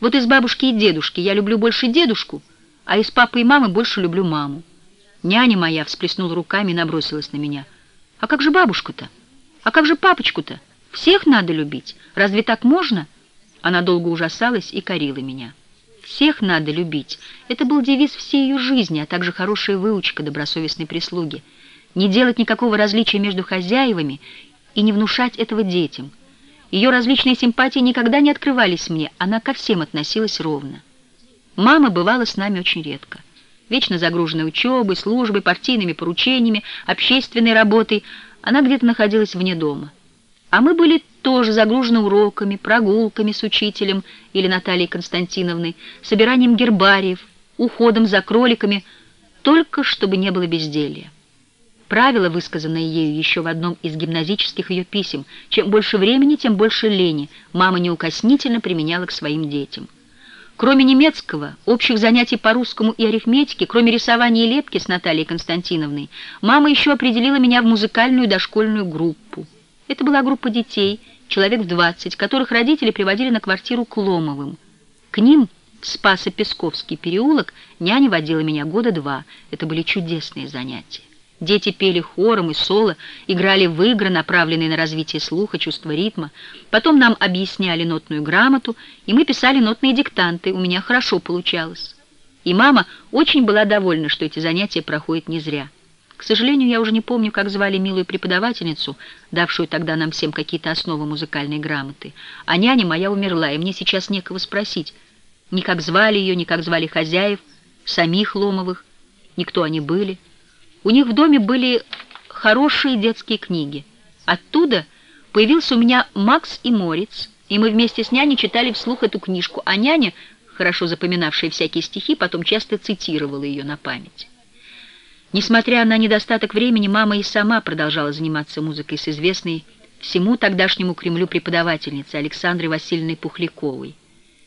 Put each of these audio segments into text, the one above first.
Вот из бабушки и дедушки я люблю больше дедушку, а из папы и мамы больше люблю маму. Няня моя всплеснула руками и набросилась на меня. А как же бабушку-то? А как же папочку-то? Всех надо любить. Разве так можно? Она долго ужасалась и корила меня. Всех надо любить. Это был девиз всей ее жизни, а также хорошая выучка добросовестной прислуги. Не делать никакого различия между хозяевами и не внушать этого детям. Ее различные симпатии никогда не открывались мне, она ко всем относилась ровно. Мама бывала с нами очень редко. Вечно загруженной учебой, службой, партийными поручениями, общественной работой, она где-то находилась вне дома. А мы были тоже загружены уроками, прогулками с учителем или Натальей Константиновной, собиранием гербариев, уходом за кроликами, только чтобы не было безделья. Правило, высказанное ею еще в одном из гимназических ее писем: чем больше времени, тем больше лени, мама неукоснительно применяла к своим детям. Кроме немецкого, общих занятий по русскому и арифметике, кроме рисования и лепки с Натальей Константиновной, мама еще определила меня в музыкальную дошкольную группу. Это была группа детей, человек в 20, которых родители приводили на квартиру к Ломовым. К ним в Спасо-Песковский переулок няня водила меня года 2. Это были чудесные занятия. Дети пели хором и соло, играли в игры, направленные на развитие слуха, чувства ритма. Потом нам объясняли нотную грамоту, и мы писали нотные диктанты. У меня хорошо получалось. И мама очень была довольна, что эти занятия проходят не зря. К сожалению, я уже не помню, как звали милую преподавательницу, давшую тогда нам всем какие-то основы музыкальной грамоты. А няня моя умерла, и мне сейчас некого спросить. Ни как звали ее, ни как звали хозяев, самих Ломовых, ни кто они были. У них в доме были хорошие детские книги. Оттуда появился у меня «Макс и Морриц», и мы вместе с няней читали вслух эту книжку, а няня, хорошо запоминавшая всякие стихи, потом часто цитировала ее на память. Несмотря на недостаток времени, мама и сама продолжала заниматься музыкой с известной всему тогдашнему Кремлю преподавательницей Александрой Васильевной Пухляковой.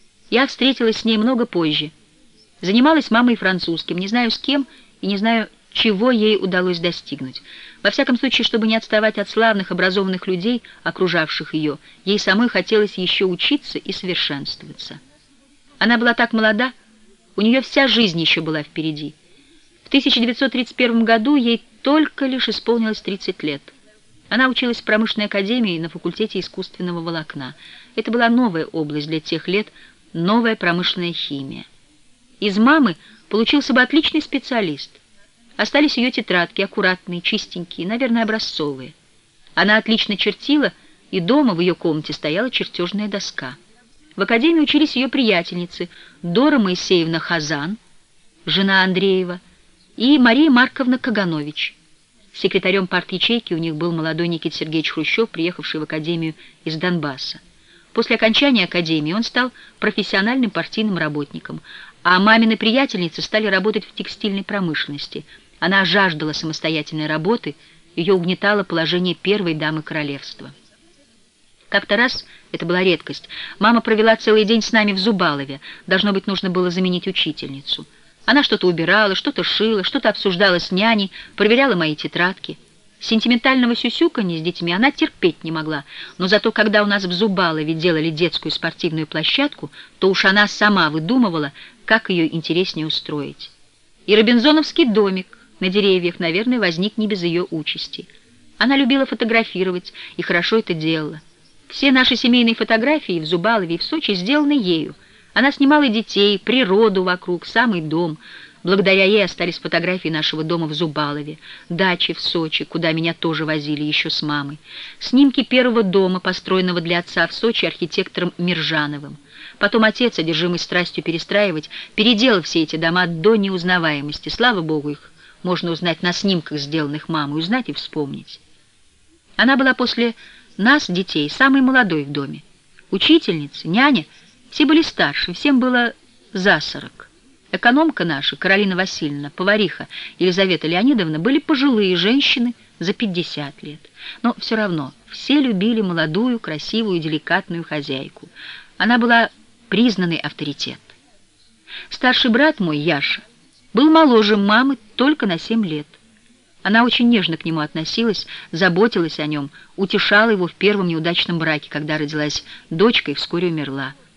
Я встретилась с ней много позже. Занималась мама и французским, не знаю с кем и не знаю, чего ей удалось достигнуть. Во всяком случае, чтобы не отставать от славных, образованных людей, окружавших ее, ей самой хотелось еще учиться и совершенствоваться. Она была так молода, у нее вся жизнь еще была впереди. В 1931 году ей только лишь исполнилось 30 лет. Она училась в промышленной академии на факультете искусственного волокна. Это была новая область для тех лет, новая промышленная химия. Из мамы получился бы отличный специалист. Остались ее тетрадки, аккуратные, чистенькие, наверное, образцовые. Она отлично чертила, и дома в ее комнате стояла чертежная доска. В академии учились ее приятельницы Дора Моисеевна Хазан, жена Андреева, и Мария Марковна Каганович. Секретарем парт-ячейки у них был молодой Никита Сергеевич Хрущев, приехавший в академию из Донбасса. После окончания академии он стал профессиональным партийным работником, а мамины приятельницы стали работать в текстильной промышленности. Она жаждала самостоятельной работы, ее угнетало положение первой дамы королевства. Как-то раз, это была редкость, мама провела целый день с нами в Зубалове. Должно быть, нужно было заменить учительницу. Она что-то убирала, что-то шила, что-то обсуждала с няней, проверяла мои тетрадки. Сентиментального сюсюканья с детьми она терпеть не могла, но зато когда у нас в Зубалове делали детскую спортивную площадку, то уж она сама выдумывала, как ее интереснее устроить. И робинзоновский домик на деревьях, наверное, возник не без ее участи. Она любила фотографировать и хорошо это делала. Все наши семейные фотографии в Зубалове и в Сочи сделаны ею. Она снимала детей, природу вокруг, самый дом. Благодаря ей остались фотографии нашего дома в Зубалове, дачи в Сочи, куда меня тоже возили еще с мамой, снимки первого дома, построенного для отца в Сочи архитектором Миржановым. Потом отец, одержимый страстью перестраивать, переделал все эти дома до неузнаваемости. Слава Богу, их можно узнать на снимках, сделанных мамой, узнать и вспомнить. Она была после нас, детей, самой молодой в доме. Учительницы, няня, все были старше, всем было за 40. Экономка наша, Каролина Васильевна, повариха Елизавета Леонидовна, были пожилые женщины за 50 лет. Но все равно все любили молодую, красивую, деликатную хозяйку. Она была признанный авторитет. Старший брат мой, Яша, был моложе мамы только на 7 лет. Она очень нежно к нему относилась, заботилась о нем, утешала его в первом неудачном браке, когда родилась дочка и вскоре умерла.